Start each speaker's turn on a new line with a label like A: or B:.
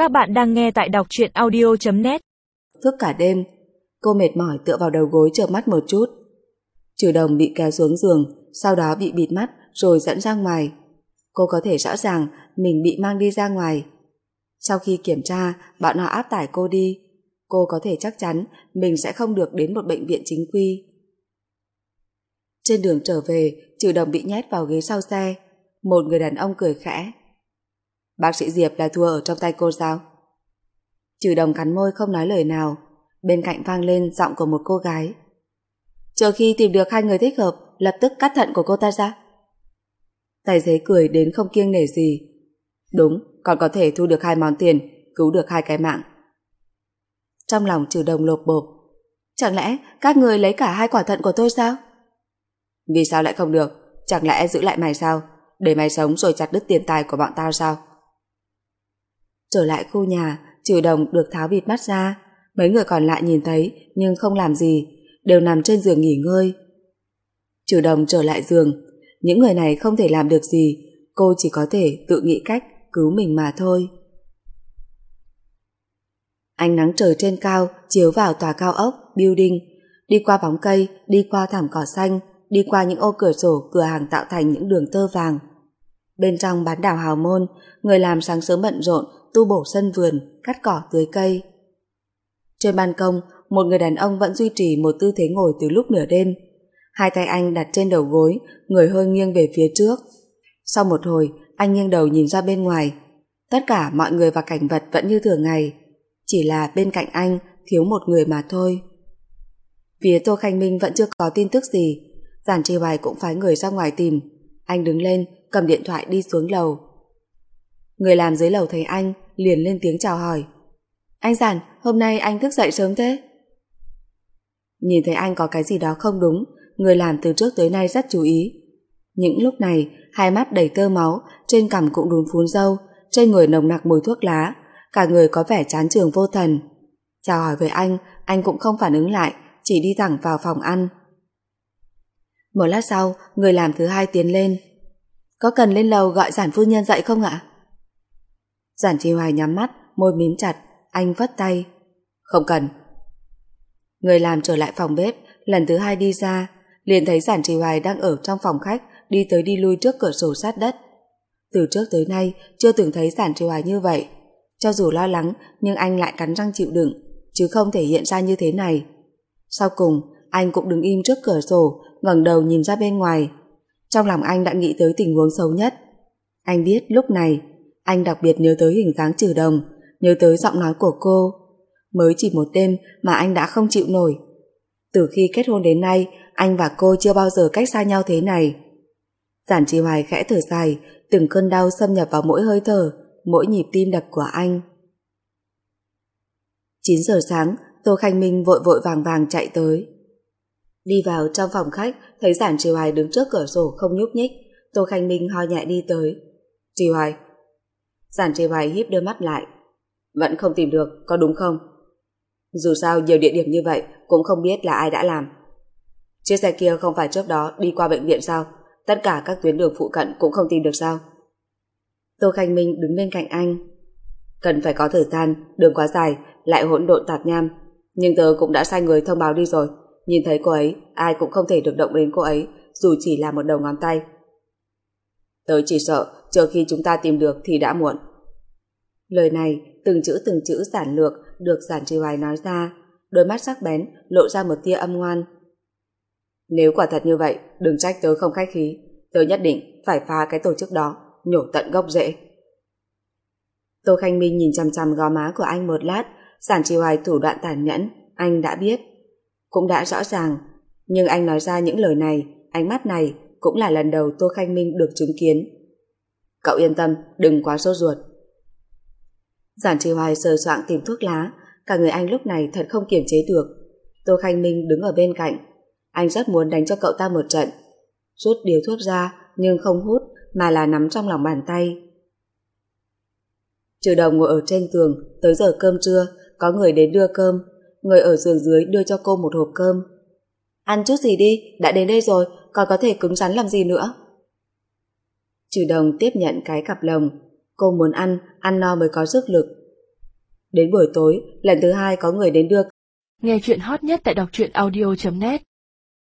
A: Các bạn đang nghe tại đọc truyện audio.net.
B: Thức cả đêm, cô mệt mỏi tựa vào đầu gối chợp mắt một chút. Trừ Đồng bị kéo xuống giường, sau đó bị bịt mắt rồi dẫn ra ngoài. Cô có thể rõ ràng mình bị mang đi ra ngoài. Sau khi kiểm tra, bọn họ áp tải cô đi. Cô có thể chắc chắn mình sẽ không được đến một bệnh viện chính quy. Trên đường trở về, Trừ Đồng bị nhét vào ghế sau xe. Một người đàn ông cười khẽ. Bác sĩ Diệp là thua ở trong tay cô sao? Trừ Đồng cắn môi không nói lời nào. Bên cạnh vang lên giọng của một cô gái. Chờ khi tìm được hai người thích hợp, lập tức cắt thận của cô ta ra. Tài xế cười đến không kiêng nể gì. Đúng, còn có thể thu được 2 món tiền, cứu được 2 cái mạng. Trong lòng Trừ Đồng lột bột. Chẳng lẽ các người lấy cả 2 quả thận của tôi sao? Vì sao lại không được? Chẳng lẽ giữ lại mày sao? Để mày sống rồi chặt đứt tiền tài của bọn tao sao? Trở lại khu nhà, Trừ Đồng được tháo bịt mắt ra. Mấy người còn lại nhìn thấy nhưng không làm gì, đều nằm trên giường nghỉ ngơi. Trừ Đồng trở lại giường. Những người này không thể làm được gì, cô chỉ có thể tự nghĩ cách cứu mình mà thôi. Ánh nắng trời trên cao chiếu vào tòa cao ốc, building, đi qua bóng cây, đi qua thảm cỏ xanh, đi qua những ô cửa sổ cửa hàng tạo thành những đường tơ vàng. Bên trong bán đảo Hào Môn, người làm sáng sớm bận rộn tu bổ sân vườn, cắt cỏ tưới cây. Trên ban công, một người đàn ông vẫn duy trì một tư thế ngồi từ lúc nửa đêm. Hai tay anh đặt trên đầu gối, người hơi nghiêng về phía trước. Sau một hồi, anh nghiêng đầu nhìn ra bên ngoài. Tất cả mọi người và cảnh vật vẫn như thường ngày, chỉ là bên cạnh anh thiếu một người mà thôi. Phía Tô Khanh Minh vẫn chưa có tin tức gì. Giản Trì Hoài cũng phái người ra ngoài tìm. Anh đứng lên, cầm điện thoại đi xuống lầu. Người làm dưới lầu thấy anh, liền lên tiếng chào hỏi. Anh Giản, hôm nay anh thức dậy sớm thế? Nhìn thấy anh có cái gì đó không đúng, người làm từ trước tới nay rất chú ý. Những lúc này, hai mắt đầy tơ máu, trên cằm cũng đùn phún râu, trên người nồng nặc mùi thuốc lá, cả người có vẻ chán chường vô thần. Chào hỏi với anh cũng không phản ứng lại, chỉ đi thẳng vào phòng ăn. Một lát sau, người làm thứ hai tiến lên. Có cần lên lầu gọi Giản phu nhân dậy không ạ? Giản Trì Hoài nhắm mắt, môi mím chặt, anh vất tay. Không cần. Người làm trở lại phòng bếp, lần thứ hai đi ra, liền thấy Giản Trì Hoài đang ở trong phòng khách, đi tới đi lui trước cửa sổ sát đất. Từ trước tới nay, chưa từng thấy Giản Trì Hoài như vậy. Cho dù lo lắng, nhưng anh lại cắn răng chịu đựng, chứ không thể hiện ra như thế này. Sau cùng, anh cũng đứng im trước cửa sổ, ngẩng đầu nhìn ra bên ngoài. Trong lòng anh đã nghĩ tới tình huống xấu nhất. Anh biết lúc này, anh đặc biệt nhớ tới hình dáng Trừ Đồng, nhớ tới giọng nói của cô. Mới chỉ một đêm mà anh đã không chịu nổi. Từ khi kết hôn đến nay, anh và cô chưa bao giờ cách xa nhau thế này. Giản Trì Hoài khẽ thở dài, từng cơn đau xâm nhập vào mỗi hơi thở, mỗi nhịp tim đập của anh. 9 giờ sáng, Tô Khanh Minh vội vội vàng vàng chạy tới. Đi vào trong phòng khách, thấy Giản Trì Hoài đứng trước cửa sổ không nhúc nhích. Tô Khanh Minh ho nhẹ đi tới. Trì Hoài. Giản Trì Hoài híp đôi mắt lại. Vẫn không tìm được, có đúng không? Dù sao nhiều địa điểm như vậy cũng không biết là ai đã làm. Chiếc xe kia không phải trước đó đi qua bệnh viện sao? Tất cả các tuyến đường phụ cận cũng không tìm được sao? Tô Khanh Minh đứng bên cạnh anh. Cần phải có thời gian, đường quá dài, lại hỗn độn tạp nham. Nhưng tớ cũng đã sai người thông báo đi rồi. Nhìn thấy cô ấy, ai cũng không thể được động đến cô ấy, dù chỉ là một đầu ngón tay. Tớ chỉ sợ chờ khi chúng ta tìm được thì đã muộn. Lời này từng chữ giản lược được Giản Trì Hoài nói ra, đôi mắt sắc bén lộ ra một tia âm ngoan. Nếu quả thật như vậy, đừng trách tớ không khách khí, tớ nhất định phải phá cái tổ chức đó, nhổ tận gốc rễ. Tô Khanh Minh nhìn chằm chằm gò má của anh một lát. Giản Trì Hoài thủ đoạn tàn nhẫn, anh đã biết, cũng đã rõ ràng, nhưng anh nói ra những lời này, ánh mắt này cũng là lần đầu Tô Khanh Minh được chứng kiến. Cậu yên tâm, đừng quá sốt ruột. Giản Trì Hoài sờ soạng tìm thuốc lá, cả người anh lúc này thật không kiềm chế được. Tô Khanh Minh đứng ở bên cạnh, anh rất muốn đánh cho cậu ta một trận. Rút điếu thuốc ra, nhưng không hút mà là nắm trong lòng bàn tay. Trừ Đồng ngồi ở trên giường, tới giờ cơm trưa, có người đến đưa cơm, người ở giường dưới đưa cho cô một hộp cơm. Ăn chút gì đi, đã đến đây rồi, còn có thể cứng rắn làm gì nữa. Trừ Đồng tiếp nhận cái cặp lồng, cô muốn ăn no mới có sức lực. Đến buổi tối, lần thứ hai có người đến đưa.
A: Nghe chuyện hot nhất tại đọc truyện audio.net